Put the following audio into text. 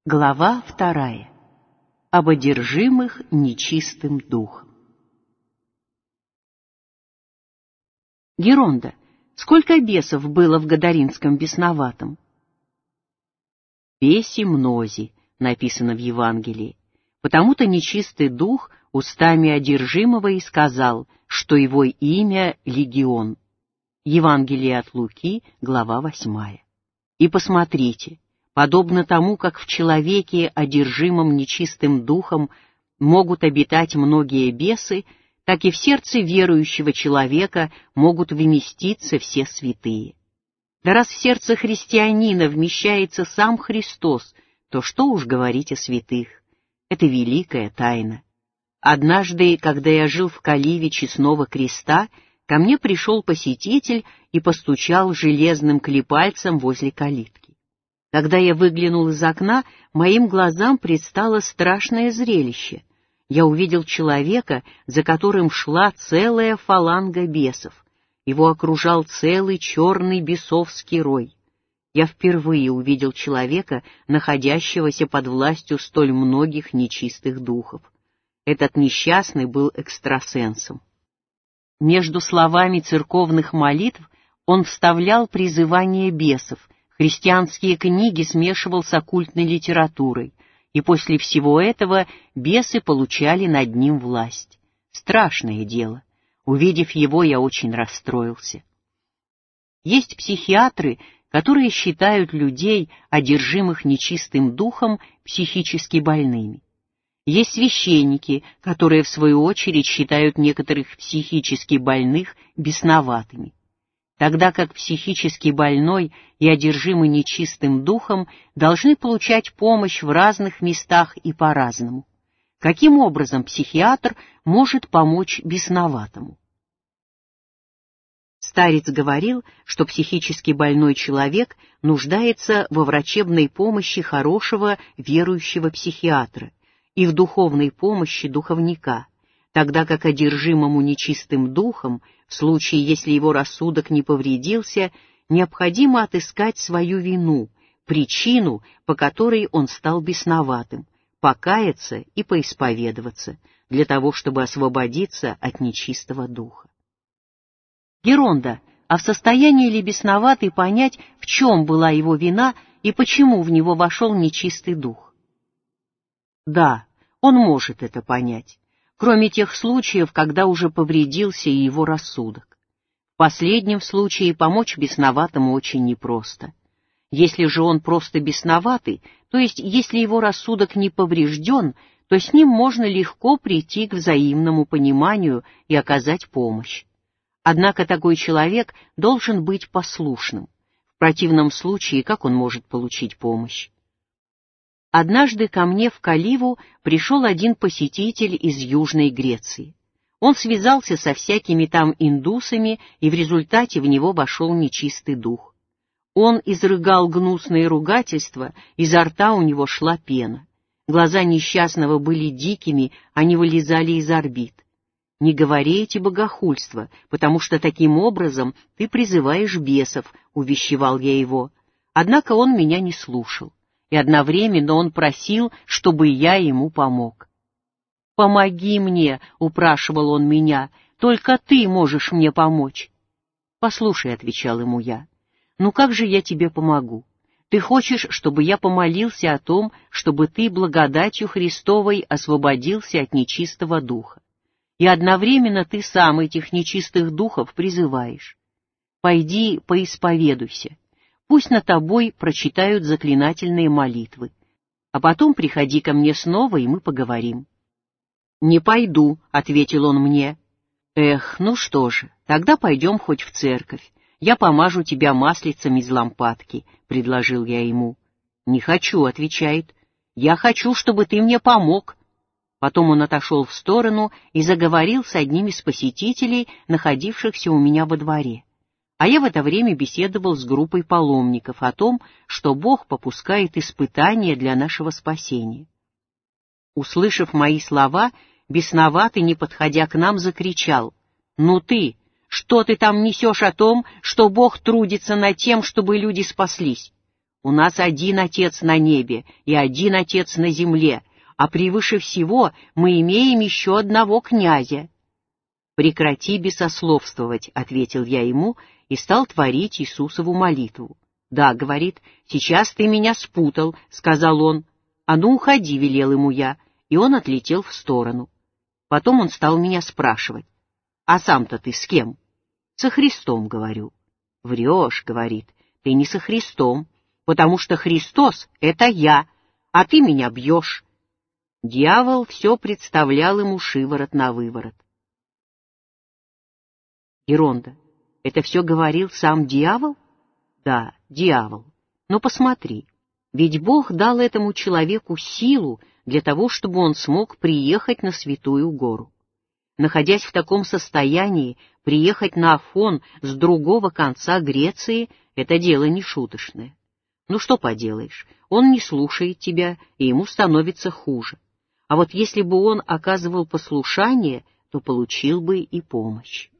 Глава 2. Об одержимых нечистым духом. Геронда, сколько бесов было в Гадаринском бесноватом? «Беси мнози», написано в Евангелии. Потому-то нечистый дух устами одержимого и сказал, что его имя Легион. Евангелие от Луки, глава 8. И посмотрите, подобно тому, как в человеке, одержимом нечистым духом, могут обитать многие бесы, так и в сердце верующего человека могут вместиться все святые. Да раз в сердце христианина вмещается сам Христос, то что уж говорить о святых? Это великая тайна. Однажды, когда я жил в Каливе Честного Креста, ко мне пришел посетитель и постучал железным клепальцем возле калитки. Когда я выглянул из окна, моим глазам предстало страшное зрелище. Я увидел человека, за которым шла целая фаланга бесов. Его окружал целый черный бесовский рой. Я впервые увидел человека, находящегося под властью столь многих нечистых духов. Этот несчастный был экстрасенсом. Между словами церковных молитв он вставлял призывание бесов, христианские книги смешивал с оккультной литературой, и после всего этого бесы получали над ним власть. Страшное дело. Увидев его, я очень расстроился. Есть психиатры, которые считают людей, одержимых нечистым духом, психически больными. Есть священники, которые в свою очередь считают некоторых психически больных бесноватыми. Тогда как психически больной и одержимый нечистым духом должны получать помощь в разных местах и по-разному. Каким образом психиатр может помочь бесноватому? Старец говорил, что психически больной человек нуждается во врачебной помощи хорошего верующего психиатра и в духовной помощи духовника, тогда как одержимому нечистым духом, в случае, если его рассудок не повредился, необходимо отыскать свою вину, причину, по которой он стал бесноватым, покаяться и поисповедоваться, для того, чтобы освободиться от нечистого духа. Геронда, а в состоянии ли бесноватый понять, в чем была его вина и почему в него вошел нечистый дух? Да, он может это понять, кроме тех случаев, когда уже повредился и его рассудок. В последнем случае помочь бесноватому очень непросто. Если же он просто бесноватый, то есть если его рассудок не поврежден, то с ним можно легко прийти к взаимному пониманию и оказать помощь. Однако такой человек должен быть послушным. В противном случае, как он может получить помощь? Однажды ко мне в Каливу пришел один посетитель из Южной Греции. Он связался со всякими там индусами, и в результате в него вошел нечистый дух. Он изрыгал гнусные ругательства, изо рта у него шла пена. Глаза несчастного были дикими, они вылезали из орбит. «Не говори эти богохульства, потому что таким образом ты призываешь бесов», — увещевал я его. Однако он меня не слушал, и одновременно он просил, чтобы я ему помог. «Помоги мне», — упрашивал он меня, — «только ты можешь мне помочь». «Послушай», — отвечал ему я, — «ну как же я тебе помогу? Ты хочешь, чтобы я помолился о том, чтобы ты благодатью Христовой освободился от нечистого духа. И одновременно ты сам этих нечистых духов призываешь. Пойди поисповедуйся, пусть над тобой прочитают заклинательные молитвы, а потом приходи ко мне снова, и мы поговорим». «Не пойду», — ответил он мне. «Эх, ну что же, тогда пойдем хоть в церковь, я помажу тебя маслицем из лампадки», — предложил я ему. «Не хочу», — отвечает, — «я хочу, чтобы ты мне помог». Потом он отошел в сторону и заговорил с одним из посетителей, находившихся у меня во дворе. А я в это время беседовал с группой паломников о том, что Бог попускает испытания для нашего спасения. Услышав мои слова, бесноватый, не подходя к нам, закричал: «Ну ты, что ты там несешь о том, что Бог трудится над тем, чтобы люди спаслись? У нас один Отец на небе и один Отец на земле, а превыше всего мы имеем еще одного князя». «Прекрати бесословствовать», — ответил я ему и стал творить Иисусову молитву. «Да, — говорит, — сейчас ты меня спутал», — сказал он. «А ну, уходи», — велел ему я, и он отлетел в сторону. Потом он стал меня спрашивать: «А сам-то ты с кем?» «Со Христом», — говорю. «Врешь», — говорит, — «ты не со Христом, потому что Христос — это я, а ты меня бьешь». Дьявол все представлял ему шиворот на выворот. Геронда: это все говорил сам дьявол? Да, дьявол. Но посмотри, ведь Бог дал этому человеку силу для того, чтобы он смог приехать на Святую Гору. Находясь в таком состоянии, приехать на Афон с другого конца Греции — это дело нешуточное. Ну что поделаешь, он не слушает тебя, и ему становится хуже. А вот если бы он оказывал послушание, то получил бы и помощь.